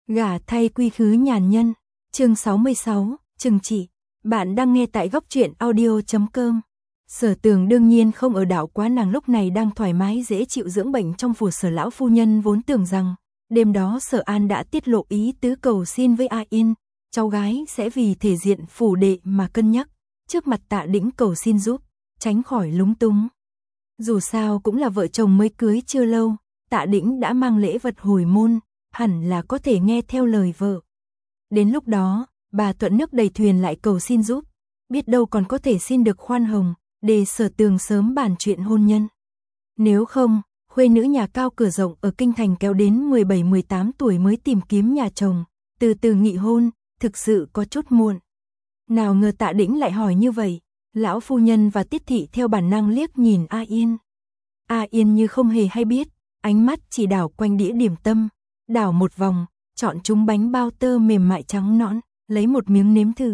Gả thay quy khứ nhàn nhân, chương 66, Trừng trị. Bạn đang nghe tại góc truyện audio.com. Sở Tường đương nhiên không ở đảo quá, nàng lúc này đang thoải mái dễ chịu dưỡng bệnh trong phủ Sở lão phu nhân vốn tưởng rằng đêm đó Sở An đã tiết lộ ý tứ cầu xin với A Yên, cháu gái sẽ vì thể diện phủ đệ mà cân nhắc, trước mặt Tạ Đĩnh cầu xin giúp, tránh khỏi lúng túng. Dù sao cũng là vợ chồng mới cưới chưa lâu, Tạ Đĩnh đã mang lễ vật hồi môn, hẳn là có thể nghe theo lời vợ. Đến lúc đó, bà thuận nước đầy thuyền lại cầu xin giúp, biết đâu còn có thể xin được khoan hồng, để Sở Tường sớm bàn chuyện hôn nhân. Nếu không, khuê nữ nhà cao cửa rộng ở kinh thành kéo đến 17-18 tuổi mới tìm kiếm nhà chồng, từ từ nghị hôn, thực sự có chút muộn. Nào ngờ Tạ Đĩnh lại hỏi như vậy, lão phu nhân và Tiết thị theo bản năng liếc nhìn A Yên. A Yên như không hề hay biết, ánh mắt chỉ đảo quanh đĩa điểm tâm, đảo một vòng, chọn chúng bánh bao tơ mềm mại trắng nõn, lấy một miếng nếm thử.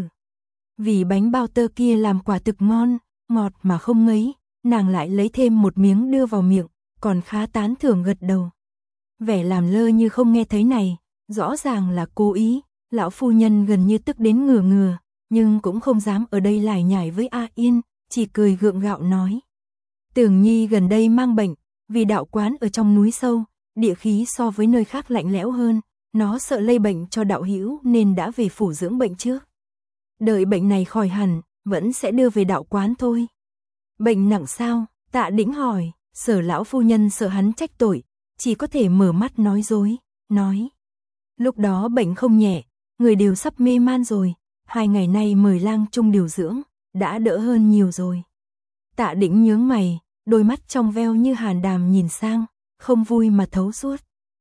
Vì bánh bao tơ kia làm quả thực ngon, ngọt mà không ngấy, nàng lại lấy thêm một miếng đưa vào miệng, còn khá tán thưởng gật đầu. Vẻ làm lơ như không nghe thấy này, rõ ràng là cố ý, lão phu nhân gần như tức đến ngửa ngửa, nhưng cũng không dám ở đây lải nhải với A Yên, chỉ cười gượng gạo nói. Tường Nhi gần đây mang bệnh, vì đạo quán ở trong núi sâu, địa khí so với nơi khác lạnh lẽo hơn, nó sợ lây bệnh cho đạo hữu nên đã về phủ dưỡng bệnh trước. Đợi bệnh này khỏi hẳn, vẫn sẽ đưa về đạo quán thôi. Bệnh nặng sao? Tạ Đĩnh hỏi. Sở lão phu nhân sợ hắn trách tội, chỉ có thể mở mắt nói dối, nói. Lúc đó bệnh không nhẹ, người đều sắp mê man rồi, 2 ngày nay mời lang trung điều dưỡng, đã đỡ hơn nhiều rồi. Tạ Đĩnh nhướng mày, đôi mắt trong veo như hàn đàm nhìn sang, không vui mà thấu suốt.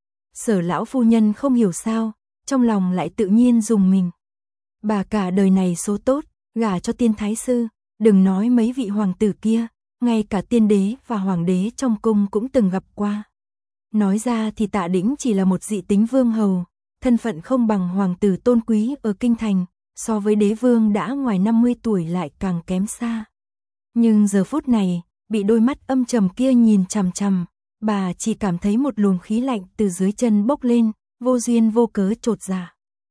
Sở lão phu nhân không hiểu sao, trong lòng lại tự nhiên rùng mình. Bà cả đời này số tốt, gả cho tiên thái sư, đừng nói mấy vị hoàng tử kia, ngay cả tiên đế và hoàng đế trong cung cũng từng gặp qua. Nói ra thì Tạ Đĩnh chỉ là một dị tính vương hầu, thân phận không bằng hoàng tử tôn quý ở kinh thành, so với đế vương đã ngoài 50 tuổi lại càng kém xa. Nhưng giờ phút này, bị đôi mắt âm trầm kia nhìn chằm chằm, bà chỉ cảm thấy một luồng khí lạnh từ dưới chân bốc lên, vô duyên vô cớ chột dạ.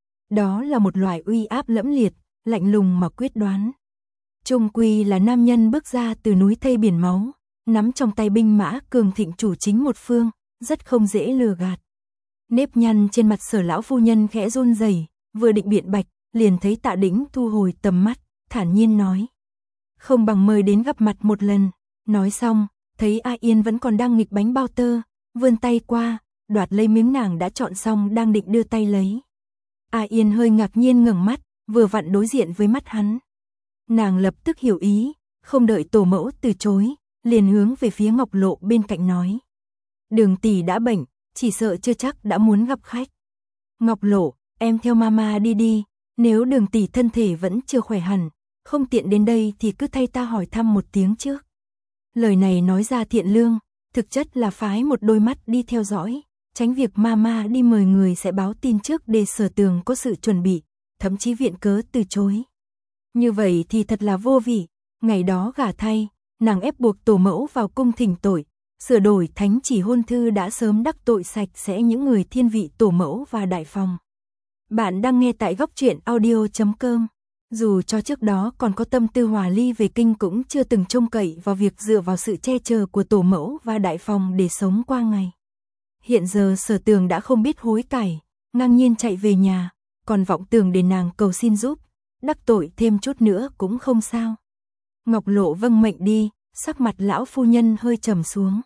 Đó là một loại uy áp lẫm liệt, lạnh lùng mà quyết đoán. Chung quy là nam nhân bước ra từ núi thây biển máu, nắm trong tay binh mã cường thịnh chủ chính một phương, rất không dễ lừa gạt. Nếp nhăn trên mặt Sở lão phu nhân khẽ run rẩy, vừa định biện bạch, liền thấy Tạ Đĩnh thu hồi tầm mắt, thản nhiên nói. Không bằng mời đến gặp mặt một lần. Nói xong, thấy A Yên vẫn còn đang nghịch bánh bao tơ, vươn tay qua, đoạt lấy miếng nàng đã chọn xong đang định đưa tay lấy. A Yên hơi ngạc nhiên ngẩng mắt, vừa vặn đối diện với mắt hắn. Nàng lập tức hiểu ý, không đợi tổ mẫu từ chối, liền hướng về phía Ngọc Lộ bên cạnh nói. Đường tỷ đã bệnh, chỉ sợ chưa chắc đã muốn gặp khách. Ngọc Lộ, em theo mama đi đi, nếu Đường tỷ thân thể vẫn chưa khỏe hẳn, không tiện đến đây thì cứ thay ta hỏi thăm một tiếng trước. Lời này nói ra thiện lương, thực chất là phái một đôi mắt đi theo dõi, tránh việc mama đi mời người sẽ báo tin trước để Sở Tường có sự chuẩn bị, thậm chí viện cớ từ chối. Như vậy thì thật là vô vị, ngày đó gả thay, nàng ép buộc tổ mẫu vào cung thỉnh tội, sửa đổi thánh chỉ hôn thư đã sớm đắc tội sạch sẽ những người thiên vị tổ mẫu và đại phòng. Bạn đang nghe tại góc truyện audio.com. Dù cho trước đó còn có tâm tư hòa ly về kinh cũng chưa từng trông cậy vào việc dựa vào sự che chở của tổ mẫu và đại phòng để sống qua ngày. Hiện giờ Sở Tường đã không biết hối cải, ngang nhiên chạy về nhà, còn vọng tưởng để nàng cầu xin giúp, đắc tội thêm chút nữa cũng không sao. Ngọc Lộ vâng mệnh đi, sắc mặt lão phu nhân hơi trầm xuống.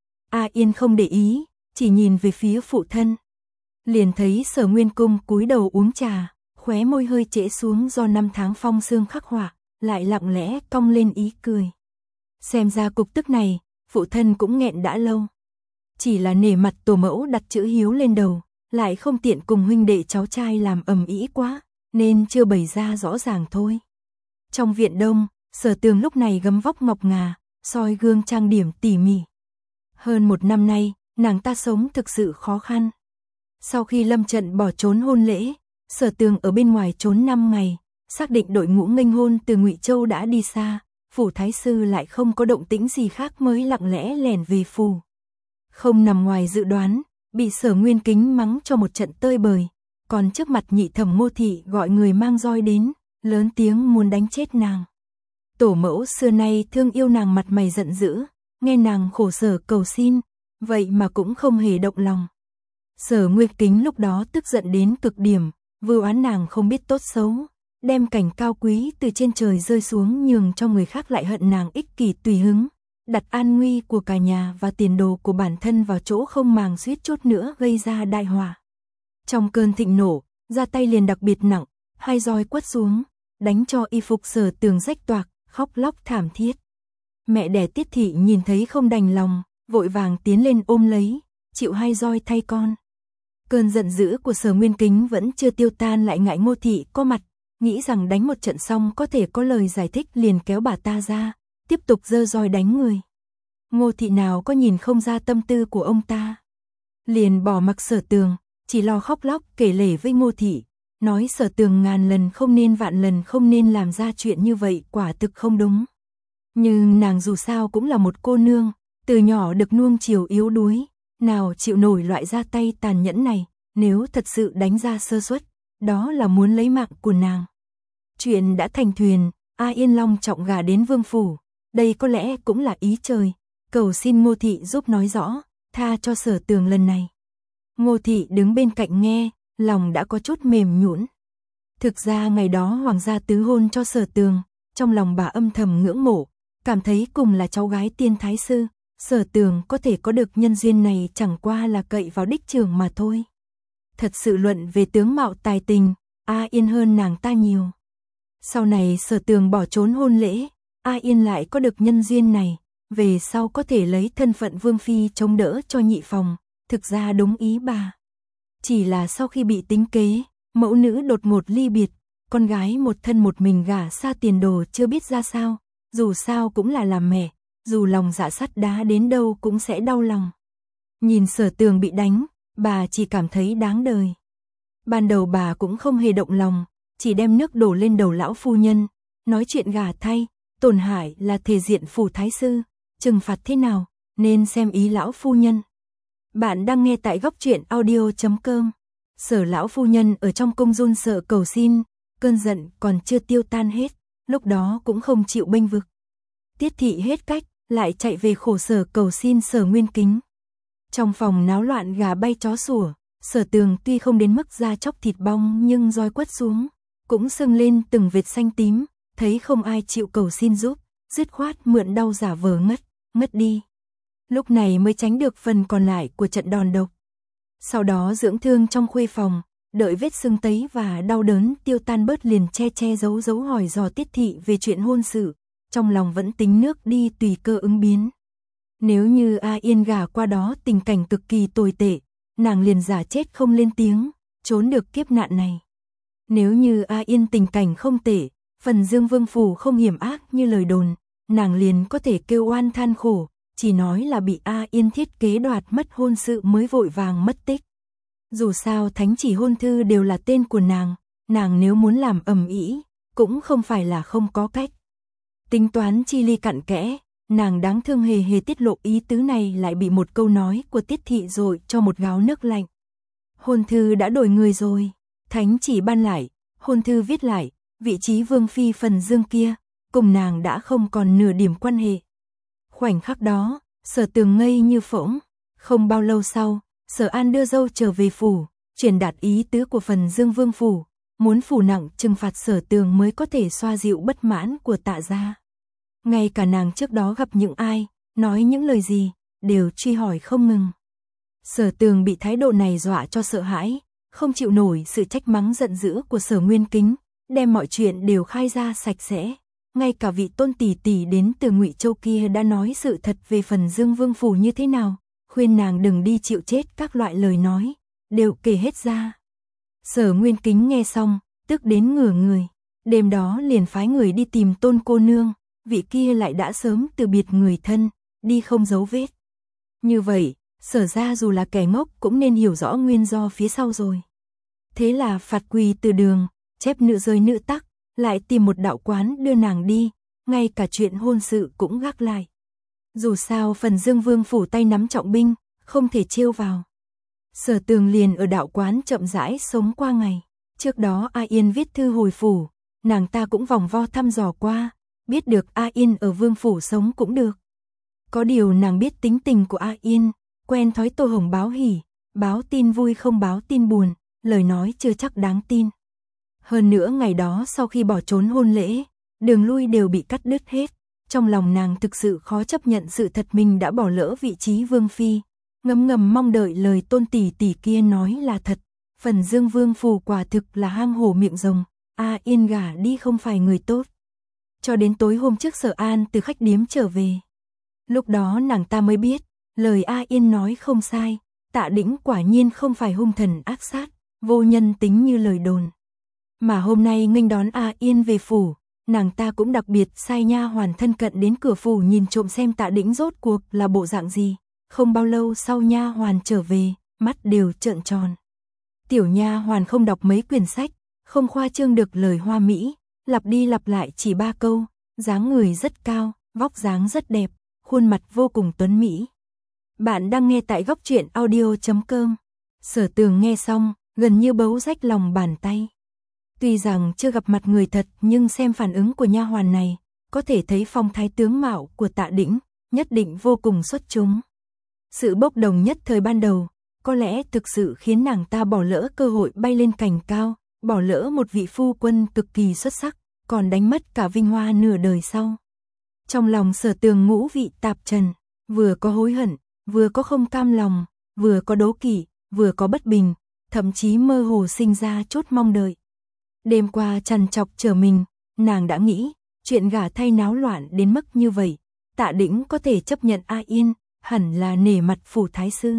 A Yên không để ý, chỉ nhìn về phía phụ thân. Liền thấy Sở Nguyên Cung cúi đầu uống trà, khóe môi hơi trễ xuống do 5 tháng phong sương khắc họa, lại lặng lẽ cong lên ý cười. Xem ra cục tức này, phụ thân cũng nghẹn đã lâu. Chỉ là nể mặt tổ mẫu đặt chữ hiếu lên đầu, lại không tiện cùng huynh đệ cháu trai làm ầm ĩ quá, nên chưa bày ra rõ ràng thôi. Trong viện đông, Sở Tường lúc này gấm vóc ngọc ngà, soi gương trang điểm tỉ mỉ. Hơn 1 năm nay, nàng ta sống thực sự khó khăn. Sau khi lâm trận bỏ trốn hôn lễ, Sở Tường ở bên ngoài trốn 5 ngày, xác định đội ngũ nghênh hôn từ Ngụy Châu đã đi xa, phủ thái sư lại không có động tĩnh gì khác mới lặng lẽ lẻn về phủ. Không nằm ngoài dự đoán, bị Sở Nguyên Kính mắng cho một trận tơi bời, còn trước mặt nhị thẩm Ngô thị gọi người mang roi đến, lớn tiếng muốn đánh chết nàng. Tổ mẫu xưa nay thương yêu nàng mặt mày giận dữ, nghe nàng khổ sở cầu xin, vậy mà cũng không hề động lòng. Sở Nguyên Kính lúc đó tức giận đến cực điểm, vưu oán nàng không biết tốt xấu, đem cảnh cao quý từ trên trời rơi xuống nhường cho người khác lại hận nàng ích kỷ tùy hứng, đặt an nguy của cả nhà và tiền đồ của bản thân vào chỗ không màng suýt chút nữa gây ra đại họa. Trong cơn thịnh nộ, ra tay liền đặc biệt nặng, 2 roi quất xuống, đánh cho y phục Sở Tường rách toạc, khóc lóc thảm thiết. Mẹ đẻ Tiết thị nhìn thấy không đành lòng, vội vàng tiến lên ôm lấy, chịu 2 roi thay con. Cơn giận dữ của Sở Nguyên Kính vẫn chưa tiêu tan, lại ngại Ngô thị có mặt, nghĩ rằng đánh một trận xong có thể có lời giải thích, liền kéo bà ta ra, tiếp tục giơ roi đánh người. Ngô thị nào có nhìn không ra tâm tư của ông ta, liền bỏ mặc Sở Tường, chỉ lo khóc lóc kể lể với Ngô thị, nói Sở Tường ngàn lần không nên vạn lần không nên làm ra chuyện như vậy, quả thực không đúng. Nhưng nàng dù sao cũng là một cô nương, từ nhỏ được nuông chiều yếu đuối, nào chịu nổi loại ra tay tàn nhẫn này, nếu thật sự đánh ra sơ suất, đó là muốn lấy mạng của nàng. Chuyện đã thành thuyền, A Yên long trọng gả đến vương phủ, đây có lẽ cũng là ý trời, cầu xin Ngô thị giúp nói rõ, tha cho Sở Tường lần này. Ngô thị đứng bên cạnh nghe, lòng đã có chút mềm nhũn. Thực ra ngày đó hoàng gia tứ hôn cho Sở Tường, trong lòng bà âm thầm ngưỡng mộ, cảm thấy cùng là cháu gái tiên thái sư, Sở Tường có thể có được nhân duyên này chẳng qua là cậy vào đích trưởng mà thôi. Thật sự luận về tướng mạo tài tình, A Yên hơn nàng ta nhiều. Sau này Sở Tường bỏ trốn hôn lễ, A Yên lại có được nhân duyên này, về sau có thể lấy thân phận vương phi chống đỡ cho nhị phòng, thực ra đúng ý bà. Chỉ là sau khi bị tính kế, mẫu nữ đột ngột ly biệt, con gái một thân một mình gả xa tiền đồ chưa biết ra sao, dù sao cũng là làm mẹ, dù lòng dạ sắt đá đến đâu cũng sẽ đau lòng. Nhìn Sở Tường bị đánh, bà chỉ cảm thấy đáng đời. Ban đầu bà cũng không hề động lòng, chỉ đem nước đổ lên đầu lão phu nhân, nói chuyện gả thay, tổn hại là thể diện phủ thái sư, trừng phạt thế nào, nên xem ý lão phu nhân. Bạn đang nghe tại góc truyện audio.com. Sở lão phu nhân ở trong cung run sợ cầu xin, cơn giận còn chưa tiêu tan hết, lúc đó cũng không chịu bênh vực. Tiết thị hết cách, lại chạy về khổ sở cầu xin Sở Nguyên Kính. Trong phòng náo loạn gà bay chó sủa, Sở Tường tuy không đến mức da chóc thịt bong nhưng roi quất xuống, cũng sưng lên từng vệt xanh tím, thấy không ai chịu cầu xin giúp, dứt khoát mượn đau giả vờ ngất đi. Lúc này mới tránh được phần còn lại của trận đòn độc. Sau đó dưỡng thương trong khuê phòng, đợi vết sưng tấy và đau đớn tiêu tan bớt liền che giấu hỏi dò Tiết thị về chuyện hôn sự, trong lòng vẫn tính nước đi tùy cơ ứng biến. Nếu như A Yên gả qua đó tình cảnh cực kỳ tồi tệ, nàng liền giả chết không lên tiếng, trốn được kiếp nạn này. Nếu như A Yên tình cảnh không tệ, phần Dương Vương phủ không hiểm ác như lời đồn, nàng liền có thể kêu oan than khổ, chỉ nói là bị A Yên thiết kế đoạt mất hôn sự mới vội vàng mất tích. Dù sao thánh chỉ hôn thư đều là tên của nàng nếu muốn làm ầm ĩ, cũng không phải là không có cách. Tính toán chi ly cặn kẽ, nàng đáng thương hề tiết lộ ý tứ này lại bị một câu nói của Tiết thị dội cho một gáo nước lạnh. Hôn thư đã đổi người rồi, thánh chỉ ban lại, hôn thư viết lại, vị trí vương phi phần Dương kia, cùng nàng đã không còn nửa điểm quan hệ. Khoảnh khắc đó, Sở Tường ngây như phỗng, không bao lâu sau, Sở An đưa dâu trở về phủ, truyền đạt ý tứ của phần Dương Vương phủ, muốn phủ nặng trừng phạt Sở Tường mới có thể xoa dịu bất mãn của Tạ gia. Ngay cả nàng trước đó gặp những ai, nói những lời gì, đều truy hỏi không ngừng. Sở Tường bị thái độ này dọa cho sợ hãi, không chịu nổi sự trách mắng giận dữ của Sở Nguyên Kính, đem mọi chuyện đều khai ra sạch sẽ. Ngay cả vị tôn tỷ tỷ đến từ Ngụy Châu kia đã nói sự thật về phần Dương Vương phủ như thế nào, khuyên nàng đừng đi chịu chết các loại lời nói, đều kể hết ra. Sở Nguyên Kính nghe xong, tức đến ngửa người, đêm đó liền phái người đi tìm Tôn cô nương, vị kia lại đã sớm từ biệt người thân, đi không dấu vết. Như vậy, Sở ra dù là kẻ ngốc cũng nên hiểu rõ nguyên do phía sau rồi. Thế là phạt quỳ từ đường, chép nữ rơi nữ tắc, lại tìm một đạo quán đưa nàng đi, ngay cả chuyện hôn sự cũng gác lại. Dù sao phần Dương Vương phủ tay nắm trọng binh, không thể trêu vào. Sở Tường liền ở đạo quán chậm rãi sống qua ngày. Trước đó A Yên viết thư hồi phủ, nàng ta cũng vòng vo thăm dò qua, biết được A Yên ở Vương phủ sống cũng được. Có điều nàng biết tính tình của A Yên, quen thói tô hồng báo hỉ, báo tin vui không báo tin buồn, lời nói chưa chắc đáng tin. Hơn nữa ngày đó sau khi bỏ trốn hôn lễ, đường lui đều bị cắt đứt hết. Trong lòng nàng thực sự khó chấp nhận sự thật mình đã bỏ lỡ vị trí vương phi, ngấm ngầm mong đợi lời Tôn tỷ tỷ kia nói là thật. Phần Dương Vương phủ quả thực là hang hổ miệng rồng, A Yên gả đi không phải người tốt. Cho đến tối hôm trước Sở An từ khách điếm trở về. Lúc đó nàng ta mới biết, lời A Yên nói không sai, Tạ Đĩnh quả nhiên không phải hung thần ác sát, vô nhân tính như lời đồn. Mà hôm nay nghênh đón A Yên về phủ, nàng ta cũng đặc biệt sai nha hoàn thân cận đến cửa phủ nhìn trộm xem Tạ Đĩnh rốt cuộc là bộ dạng gì. Không bao lâu sau nha hoàn trở về, mắt đều trợn tròn. Tiểu nha hoàn không đọc mấy quyển sách, không khoa trương được lời hoa mỹ, lặp đi lặp lại chỉ 3 câu, dáng người rất cao, vóc dáng rất đẹp, khuôn mặt vô cùng tuấn mỹ. Bạn đang nghe tại góc truyện audio.com. Sở Tường nghe xong, gần như bấu rách lòng bàn tay. Tuy rằng chưa gặp mặt người thật nhưng xem phản ứng của nha hoàn này, có thể thấy phong thái tướng mạo của Tạ Đĩnh, nhất định vô cùng xuất chúng. Sự bốc đồng nhất thời ban đầu, có lẽ thực sự khiến nàng ta bỏ lỡ cơ hội bay lên cành cao, bỏ lỡ một vị phu quân cực kỳ xuất sắc, còn đánh mất cả vinh hoa nửa đời sau. Trong lòng Sở Tường ngũ vị tạp trần, vừa có hối hận, vừa có không cam lòng, vừa có đố kỵ, vừa có bất bình, thậm chí mơ hồ sinh ra chút mong đợi. Đêm qua trằn trọc chờ mình, nàng đã nghĩ, chuyện gả thay náo loạn đến mức như vậy, Tạ Đĩnh có thể chấp nhận A Yên, hẳn là nể mặt phủ thái sư.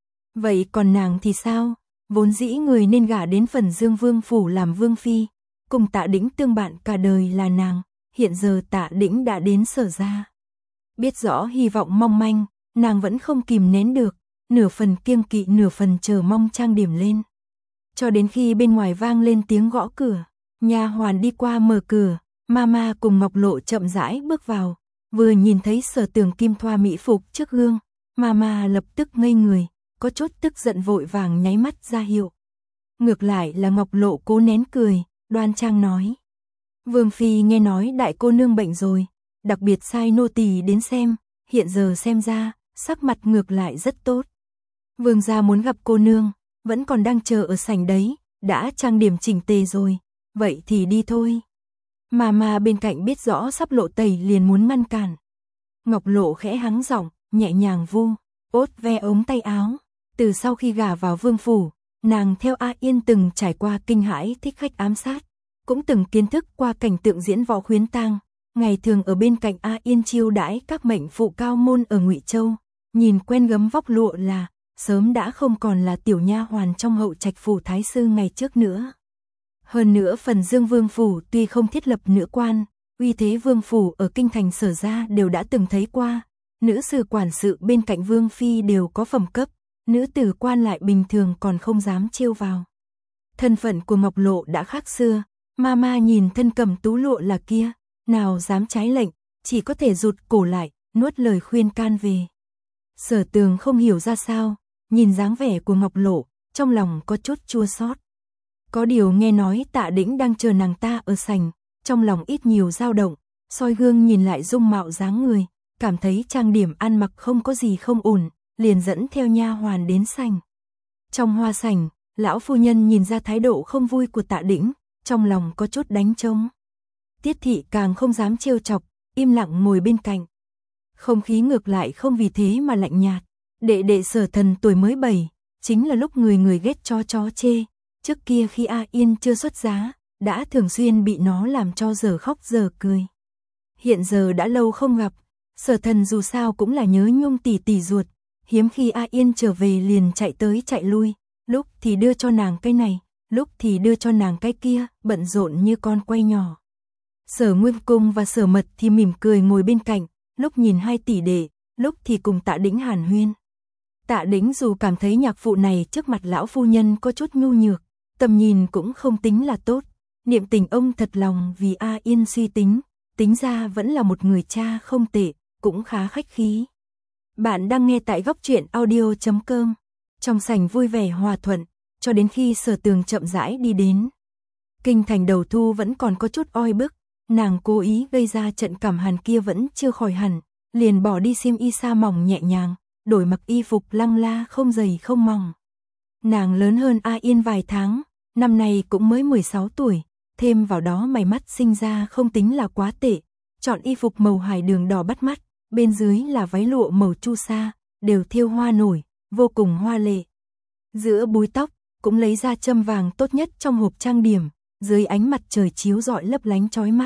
Vậy còn nàng thì sao? Vốn dĩ người nên gả đến Phần Dương Vương phủ làm vương phi, cùng Tạ Đĩnh tương bạn cả đời là nàng, hiện giờ Tạ Đĩnh đã đến Sở gia. Biết rõ hy vọng mong manh, nàng vẫn không kìm nén được, nửa phần kiêng kỵ nửa phần chờ mong trang điểm lên. Cho đến khi bên ngoài vang lên tiếng gõ cửa, nha hoàn đi qua mở cửa, Mama cùng Ngọc Lộ chậm rãi bước vào, vừa nhìn thấy Sở Tường kim thoa mỹ phục trước gương, Mama lập tức ngây người, có chút tức giận vội vàng nháy mắt ra hiệu. Ngược lại là Ngọc Lộ cố nén cười, đoan trang nói: Vương phi nghe nói đại cô nương bệnh rồi, đặc biệt sai nô tỳ đến xem, hiện giờ xem ra, sắc mặt ngược lại rất tốt. Vương gia muốn gặp cô nương, vẫn còn đang chờ ở sảnh đấy, đã trang điểm chỉnh tề rồi, vậy thì đi thôi. Mama bên cạnh biết rõ sắp lộ tẩy liền muốn ngăn cản. Ngọc Lộ khẽ hắng giọng, nhẹ nhàng vu ốt ve ống tay áo. Từ sau khi gả vào vương phủ, nàng theo A Yên từng trải qua kinh hãi thích khách ám sát, cũng từng kiến thức qua cảnh tượng diễn võ khuyến tang, ngày thường ở bên cạnh A Yên chiêu đãi các mệnh phụ cao môn ở Ngụy Châu, nhìn quen gấm vóc lụa là sớm đã không còn là tiểu nha hoàn trong hậu trạch phủ thái sư ngày trước nữa. Hơn nữa Phần Dương Vương phủ tuy không thiết lập nữ quan, uy thế vương phủ ở kinh thành Sở gia đều đã từng thấy qua, nữ sử quản sự bên cạnh vương phi đều có phẩm cấp, nữ tử quan lại bình thường còn không dám trêu vào. Thân phận của Ngọc Lộ đã khác xưa, Mama nhìn thân cầm tú lụa là kia, nào dám trái lệnh, chỉ có thể rụt cổ lại, nuốt lời khuyên can về. Sở Tường không hiểu ra sao, nhìn dáng vẻ của Ngọc Lộ, trong lòng có chút chua xót. Có điều nghe nói Tạ Đĩnh đang chờ nàng ta ở sảnh, trong lòng ít nhiều dao động, soi gương nhìn lại dung mạo dáng người, cảm thấy trang điểm ăn mặc không có gì không ổn, liền dẫn theo nha hoàn đến sảnh. Trong hoa sảnh, lão phu nhân nhìn ra thái độ không vui của Tạ Đĩnh, trong lòng có chút đánh trống. Tiết thị càng không dám trêu chọc, im lặng ngồi bên cạnh. Không khí ngược lại không vì thế mà lạnh nhạt. Đệ đệ Sở Thần tuổi mới 7, chính là lúc người người ghét chó chê. Trước kia khi A Yên chưa xuất giá, đã thường xuyên bị nó làm cho giờ khóc giờ cười. Hiện giờ đã lâu không gặp, Sở Thần dù sao cũng là nhớ nhung tỷ tỷ ruột, hiếm khi A Yên trở về liền chạy tới chạy lui, lúc thì đưa cho nàng cái này, lúc thì đưa cho nàng cái kia, bận rộn như con quay nhỏ. Sở Nguyên Cung và Sở Mật thì mỉm cười ngồi bên cạnh, lúc nhìn hai tỷ đệ, lúc thì cùng Tạ Đĩnh hàn huyên. Tạ Đĩnh dù cảm thấy nhạc phụ này trước mặt lão phu nhân có chút nhu nhược, tầm nhìn cũng không tính là tốt, niệm tình ông thật lòng vì A Yên suy tính, tính ra vẫn là một người cha không tệ, cũng khá khách khí. Bạn đang nghe tại góc truyện audio.com. Trong sảnh vui vẻ hòa thuận, cho đến khi Sở Tường chậm rãi đi đến. Kinh thành đầu thu vẫn còn có chút oi bức, nàng cố ý gây ra trận cảm hàn kia vẫn chưa khỏi hẳn, liền bỏ đi xiêm y sa mỏng nhẹ nhàng, đổi mặc y phục lăng la không dày không mỏng. Nàng lớn hơn A Yên vài tháng, năm nay cũng mới 16 tuổi, thêm vào đó mày mắt sinh ra không tính là quá tệ, chọn y phục màu hải đường đỏ bắt mắt, bên dưới là váy lụa màu chu sa, đều thêu hoa nổi, vô cùng hoa lệ. Giữa búi tóc, cũng lấy ra châm vàng tốt nhất trong hộp trang điểm, dưới ánh mặt trời chiếu rọi lấp lánh chói mắt.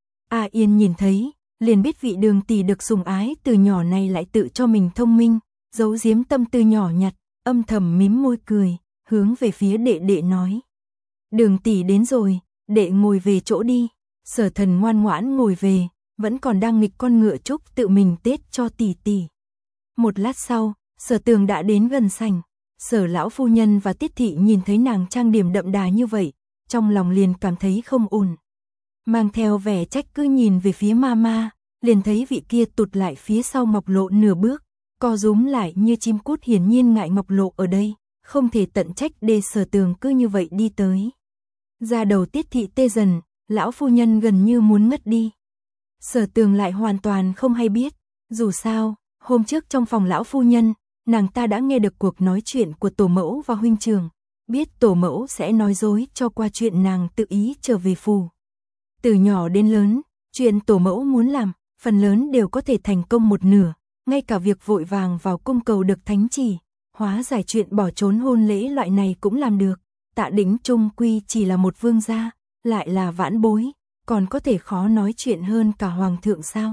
A Yên nhìn thấy, liền biết vị Đường tỷ được sủng ái từ nhỏ này lại tự cho mình thông minh, giấu giếm tâm tư nhỏ nhặt, âm thầm mím môi cười, hướng về phía đệ đệ nói. Đường tỷ đến rồi, đệ ngồi về chỗ đi. Sở Thần ngoan ngoãn ngồi về, vẫn còn đang nghịch con ngựa trúc tự mình tết cho tỷ tỷ. Một lát sau, Sở Tường đã đến gần sảnh. Sở lão phu nhân và Tiết thị nhìn thấy nàng trang điểm đậm đà như vậy, trong lòng liền cảm thấy không ổn. Mang theo vẻ trách cứ nhìn về phía mama, liền thấy vị kia tụt lại phía sau Ngọc Lộ nửa bước, co rúm lại như chim cút, hiển nhiên ngại Ngọc Lộ ở đây, không thể tận trách để Sở Tường cứ như vậy đi tới. Da đầu Tiết thị tê dần, lão phu nhân gần như muốn ngất đi. Sở Tường lại hoàn toàn không hay biết, dù sao, hôm trước trong phòng lão phu nhân, nàng ta đã nghe được cuộc nói chuyện của tổ mẫu và huynh trưởng, biết tổ mẫu sẽ nói dối cho qua chuyện nàng tự ý trở về phủ. Từ nhỏ đến lớn, chuyện tổ mẫu muốn làm, phần lớn đều có thể thành công một nửa, ngay cả việc vội vàng vào cung cầu được thánh chỉ, hóa giải chuyện bỏ trốn hôn lễ loại này cũng làm được. Tạ Đĩnh chung quy chỉ là một vương gia, lại là vãn bối, còn có thể khó nói chuyện hơn cả hoàng thượng sao?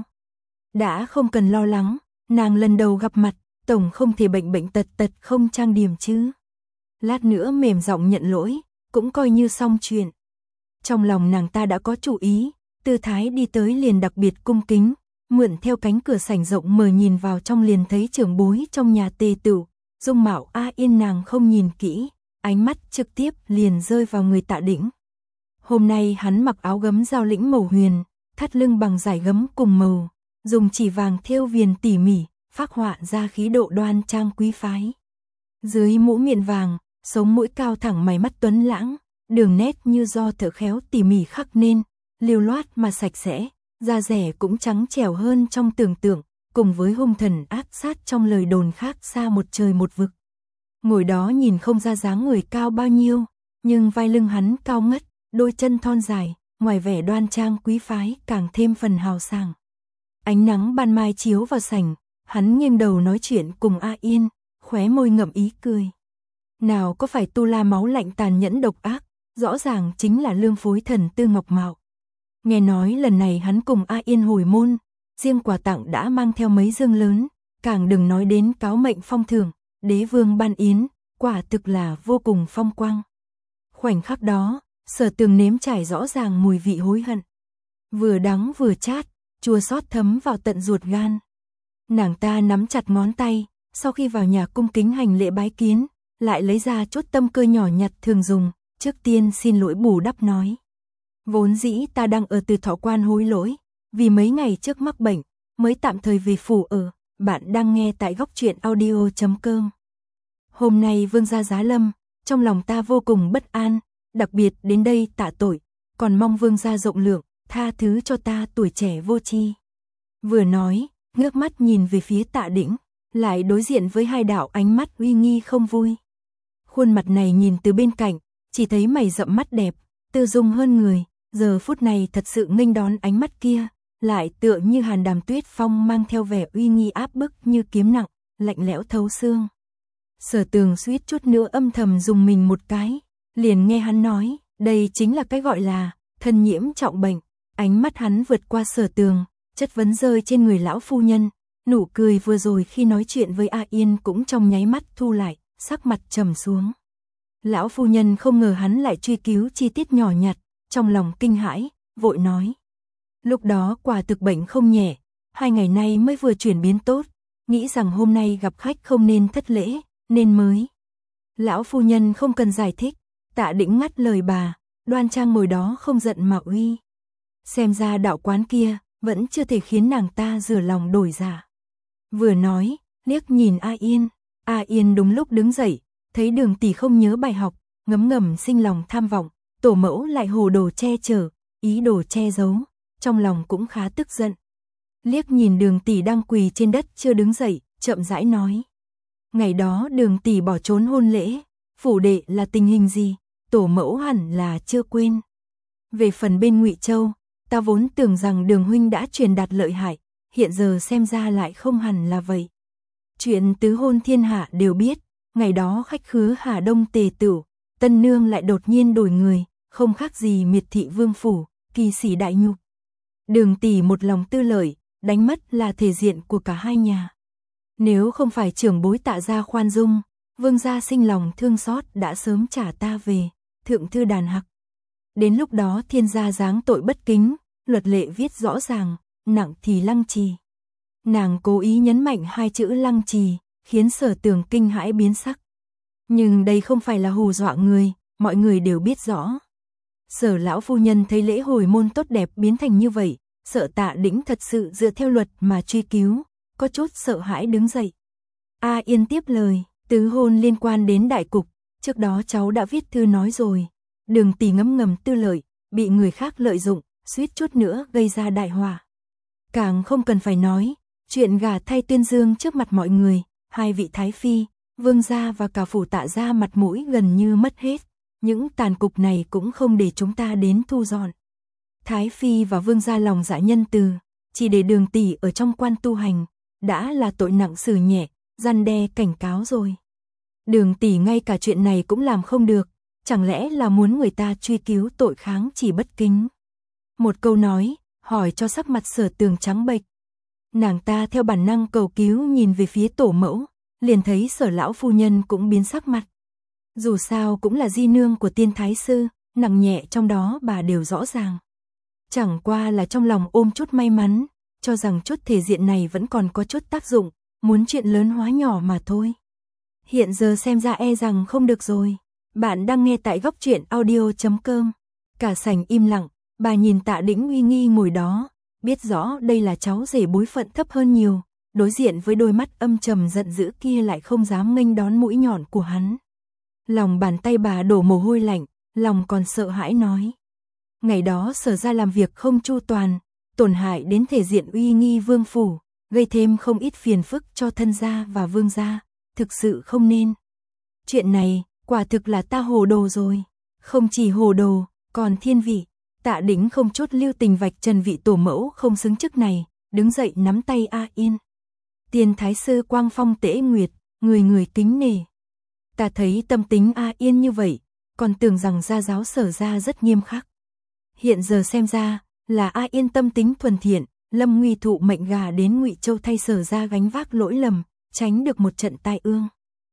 Đã không cần lo lắng, nàng lần đầu gặp mặt, tổng không thể bệnh tật không trang điểm chứ. Lát nữa mềm giọng nhận lỗi, cũng coi như xong chuyện. Trong lòng nàng ta đã có chủ ý, tư thái đi tới liền đặc biệt cung kính, mượn theo cánh cửa sảnh rộng mở nhìn vào trong liền thấy trưởng bối trong nhà tề tửu, dung mạo A Yên nàng không nhìn kỹ, ánh mắt trực tiếp liền rơi vào người Tạ Đĩnh. Hôm nay hắn mặc áo gấm giao lĩnh màu huyền, thắt lưng bằng dải gấm cùng màu, dùng chỉ vàng thêu viền tỉ mỉ, phác họa ra khí độ đoan trang quý phái. Dưới mũ miệng vàng, sống mũi cao thẳng, mày mắt tuấn lãng, đường nét như do thợ khéo tỉ mỉ khắc nên, lưu loát mà sạch sẽ, da dẻ cũng trắng trẻo hơn trong tưởng tượng, cùng với hung thần ác sát trong lời đồn khác xa một trời một vực. Ngồi đó nhìn không ra dáng người cao bao nhiêu, nhưng vai lưng hắn cao ngất, đôi chân thon dài, ngoài vẻ đoan trang quý phái càng thêm phần hào sảng. Ánh nắng ban mai chiếu vào sảnh, hắn nghiêng đầu nói chuyện cùng A Yên, khóe môi ngậm ý cười. Nào có phải tu la máu lạnh tàn nhẫn độc ác, rõ ràng chính là lương phối thần Tư Ngọc Mạo. Nghe nói lần này hắn cùng A Yên hồi môn, riêng quà tặng đã mang theo mấy dương lớn, càng đừng nói đến cáo mệnh phong thưởng, đế vương ban yến, quả thực là vô cùng phong quang. Khoảnh khắc đó, Sở Tường nếm trải rõ ràng mùi vị hối hận. Vừa đắng vừa chát, chua xót thấm vào tận ruột gan. Nàng ta nắm chặt ngón tay, sau khi vào nhà cung kính hành lễ bái kiến, lại lấy ra chút tâm cơ nhỏ nhặt thường dùng, trước tiên xin lỗi bù đắp nói. Vốn dĩ ta đang ở Từ Thọ Quan hối lỗi, vì mấy ngày trước mắc bệnh, mới tạm thời về phủ ở, bạn đang nghe tại góc truyện audio.com. Hôm nay vương gia giá lâm, trong lòng ta vô cùng bất an, đặc biệt đến đây tạ tội, còn mong vương gia rộng lượng, tha thứ cho ta tuổi trẻ vô tri. Vừa nói, ngước mắt nhìn về phía Tạ Đĩnh, lại đối diện với hai đạo ánh mắt uy nghi không vui. Khuôn mặt này nhìn từ bên cạnh, chỉ thấy mày rậm mắt đẹp, tư dung hơn người, giờ phút này thật sự nghênh đón ánh mắt kia, lại tựa như hàn đàm tuyết phong mang theo vẻ uy nghi áp bức như kiếm nặng, lạnh lẽo thấu xương. Sở Tường suýt chút nữa âm thầm dùng mình một cái, liền nghe hắn nói, đây chính là cái gọi là thân nhiễm trọng bệnh. Ánh mắt hắn vượt qua Sở Tường, chất vấn rơi trên người lão phu nhân, nụ cười vừa rồi khi nói chuyện với A Yên cũng trong nháy mắt thu lại, sắc mặt trầm xuống. Lão phu nhân không ngờ hắn lại truy cứu chi tiết nhỏ nhặt, trong lòng kinh hãi, vội nói. Lúc đó quả thực bệnh không nhẹ, 2 ngày nay mới vừa chuyển biến tốt, nghĩ rằng hôm nay gặp khách không nên thất lễ, nên mới. Lão phu nhân không cần giải thích, Tạ Đĩnh ngắt lời bà, đoan trang ngồi đó không giận mà uy. Xem ra đạo quán kia vẫn chưa thể khiến nàng ta rửa lòng đổi dạ. Vừa nói, liếc nhìn A Yên đúng lúc đứng dậy, Thấy Đường tỷ không nhớ bài học, ngấm ngầm sinh lòng tham vọng, tổ mẫu lại hồ đồ che chở, ý đồ che giấu, trong lòng cũng khá tức giận. Liếc nhìn Đường tỷ đang quỳ trên đất chưa đứng dậy, chậm rãi nói. Ngày đó Đường tỷ bỏ trốn hôn lễ, phủ đệ là tình hình gì, tổ mẫu hẳn là chưa quên. Về phần bên Ngụy Châu, ta vốn tưởng rằng Đường huynh đã truyền đạt lợi hại, hiện giờ xem ra lại không hẳn là vậy. Chuyện tứ hôn thiên hạ đều biết, ngày đó khách khứa Hà Đông tề tửu, tân nương lại đột nhiên đổi người, không khác gì miệt thị vương phủ, kỳ sỉ đại nhục. Đường tỷ một lòng tư lợi, đánh mất là thể diện của cả hai nhà. Nếu không phải trưởng bối Tạ gia khoan dung, vương gia sinh lòng thương xót đã sớm trả ta về, thượng thư đàn hặc. Đến lúc đó thiên gia giáng tội bất kính, luật lệ viết rõ ràng, nặng thì lăng trì. Nàng cố ý nhấn mạnh hai chữ lăng trì, khiến Sở Tường kinh hãi biến sắc. Nhưng đây không phải là hù dọa người, mọi người đều biết rõ. Sở lão phu nhân thấy lễ hồi môn tốt đẹp biến thành như vậy, sợ Tạ Đĩnh thật sự dựa theo luật mà truy cứu, có chút sợ hãi đứng dậy. A Yên tiếp lời, tứ hôn liên quan đến đại cục, trước đó cháu đã viết thư nói rồi. Đường tỷ ngấm ngầm tư lợi, bị người khác lợi dụng, suýt chút nữa gây ra đại họa. Càng không cần phải nói, chuyện gả thay tuyên dương trước mặt mọi người, hai vị thái phi, vương gia và cả phủ Tạ gia mặt mũi gần như mất hết. Những tàn cục này cũng không để chúng ta đến thu dọn. Thái phi và vương gia lòng dạ nhân từ, chỉ để Đường tỷ ở trong quan tu hành, đã là tội nặng xử nhẹ, răn đe cảnh cáo rồi. Đường tỷ ngay cả chuyện này cũng làm không được, chẳng lẽ là muốn người ta truy cứu tội kháng chỉ bất kính. Một câu nói, hỏi cho sắc mặt Sở Tường trắng bệch. Nàng ta theo bản năng cầu cứu nhìn về phía tổ mẫu, liền thấy Sở lão phu nhân cũng biến sắc mặt. Dù sao cũng là di nương của tiên thái sư, nặng nhẹ trong đó bà đều rõ ràng. Chẳng qua là trong lòng ôm chút may mắn, cho rằng chút thể diện này vẫn còn có chút tác dụng, muốn chuyện lớn hóa nhỏ mà thôi. Hiện giờ xem ra e rằng không được rồi. Bạn đang nghe tại Góc Truyện Audio.com. Cả sảnh im lặng, bà nhìn Tạ Đĩnh uy nghi ngồi đó, biết rõ đây là cháu rể bối phận thấp hơn nhiều, đối diện với đôi mắt âm trầm giận dữ kia lại không dám nghênh đón mũi nhọn của hắn. Lòng bàn tay bà đổ mồ hôi lạnh, lòng còn sợ hãi nói. Ngày đó Sở ra làm việc không chu toàn, tổn hại đến thể diện uy nghi vương phủ, gây thêm không ít phiền phức cho thân gia và vương gia, thực sự không nên. Chuyện này, quả thực là ta hồ đồ rồi, không chỉ hồ đồ, còn thiên vị. Tạ Đĩnh không chút lưu tình vạch trần vị tổ mẫu không xứng chức này, đứng dậy nắm tay A Yên. Tiên thái sư quang phong tễ nguyệt, người người kính nể. Ta thấy tâm tính A Yên như vậy, còn tưởng rằng gia giáo Sở ra rất nghiêm khắc. Hiện giờ xem ra, là A Yên tâm tính thuần thiện, lâm nguy thụ mệnh gà đến Ngụy Châu thay Sở ra gánh vác lỗi lầm, tránh được một trận tai ương.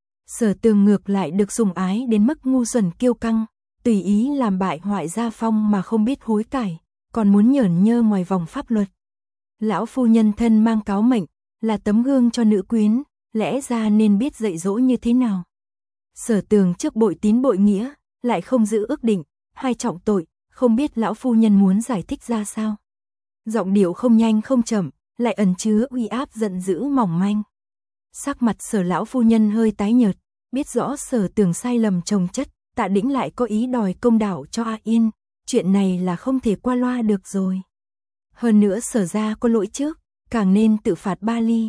Sở Tường ngược lại được sủng ái đến mức ngu xuẩn kiêu căng, tùy ý làm bại hoại gia phong mà không biết hối cải, còn muốn nhởn nhơ ngoài vòng pháp luật. Lão phu nhân thân mang cáo mệnh, là tấm gương cho nữ quyến, lẽ ra nên biết dạy dỗ như thế nào. Sở Tường trước bội tín bội nghĩa, lại không giữ ước định, hai trọng tội, không biết lão phu nhân muốn giải thích ra sao. Giọng điệu không nhanh không chậm, lại ẩn chứa uy áp giận dữ mỏng manh. Sắc mặt Sở lão phu nhân hơi tái nhợt, biết rõ Sở Tường sai lầm chồng chất, Tạ Đĩnh lại có ý đòi công đạo cho A Yên, chuyện này là không thể qua loa được rồi. Hơn nữa Sở ra có lỗi trước, càng nên tự phạt ba ly.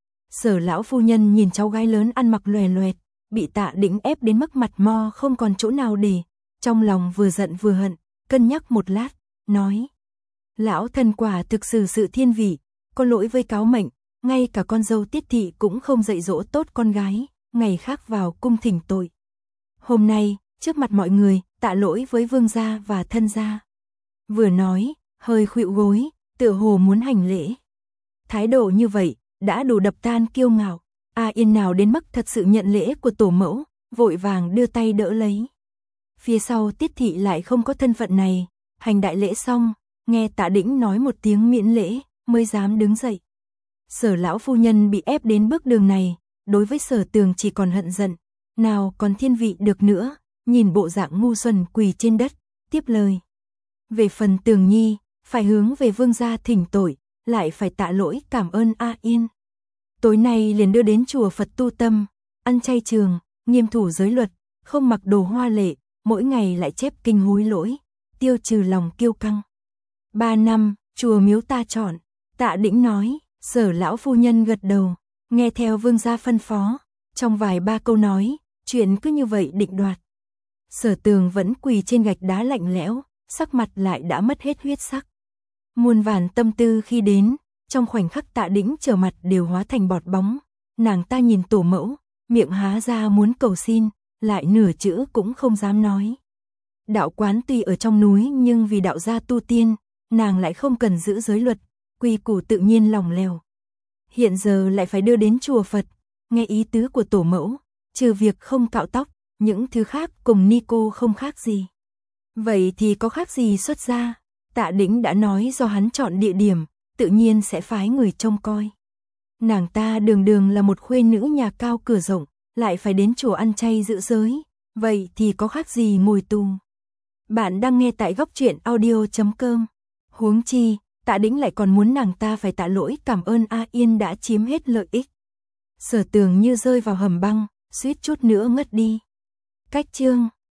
Sở lão phu nhân nhìn cháu gái lớn ăn mặc loè loẹt, bị Tạ Đĩnh ép đến mức mặt mo không còn chỗ nào để, trong lòng vừa giận vừa hận, cân nhắc một lát, nói. Lão thần quả thực sự thiên vị, có lỗi với cáo mệnh, ngay cả con dâu Tiết thị cũng không dạy dỗ tốt con gái, ngày khác vào cung thỉnh tội. Hôm nay, trước mặt mọi người, tạ lỗi với vương gia và thân gia. Vừa nói, hơi khuỵu gối, tựa hồ muốn hành lễ. Thái độ như vậy, đã đủ đập tan kiêu ngạo. A Yên nào đến mức thật sự nhận lễ của tổ mẫu, vội vàng đưa tay đỡ lấy. Phía sau Tiết thị lại không có thân phận này, hành đại lễ xong, nghe Tạ Đĩnh nói một tiếng miễn lễ, mới dám đứng dậy. Sở lão phu nhân bị ép đến bước đường này, đối với Sở Tường chỉ còn hận giận, nào còn thiên vị được nữa, nhìn bộ dạng ngu xuẩn quỳ trên đất, tiếp lời. Về phần Tường Nhi, phải hướng về vương gia thỉnh tội, lại phải tạ lỗi cảm ơn A Yên. Tối nay liền đưa đến chùa Phật tu tâm, ăn chay trường, nghiêm thủ giới luật, không mặc đồ hoa lệ, mỗi ngày lại chép kinh hối lỗi, tiêu trừ lòng kiêu căng. 3 năm, chùa miếu ta chọn, Tạ Đĩnh nói, Sở lão phu nhân gật đầu, nghe theo vương gia phân phó, trong vài ba câu nói, chuyện cứ như vậy định đoạt. Sở Tường vẫn quỳ trên gạch đá lạnh lẽo, sắc mặt lại đã mất hết huyết sắc. Muôn vàn tâm tư khi đến, trong khoảnh khắc Tạ Đĩnh trở mặt đều hóa thành bọt bóng, nàng ta nhìn tổ mẫu, miệng há ra muốn cầu xin, lại nửa chữ cũng không dám nói. Đạo quán tuy ở trong núi nhưng vì đạo gia tu tiên, nàng lại không cần giữ giới luật, quy củ tự nhiên lỏng lẻo. Hiện giờ lại phải đưa đến chùa Phật, nghe ý tứ của tổ mẫu, trừ việc không cạo tóc, những thứ khác cùng Nico không khác gì. Vậy thì có khác gì xuất gia? Tạ Đĩnh đã nói do hắn chọn địa điểm, tự nhiên sẽ phái người trông coi. Nàng ta đường đường là một khuê nữ nhà cao cửa rộng, lại phải đến chùa ăn chay giữ giới, vậy thì có khác gì ngồi tù. Bạn đang nghe tại góc truyện audio.com. Huống chi, Tạ Đĩnh lại còn muốn nàng ta phải tạ lỗi cảm ơn A Yên đã chiếm hết lợi ích. Sở Tường như rơi vào hầm băng, suýt chút nữa ngất đi. Cách chương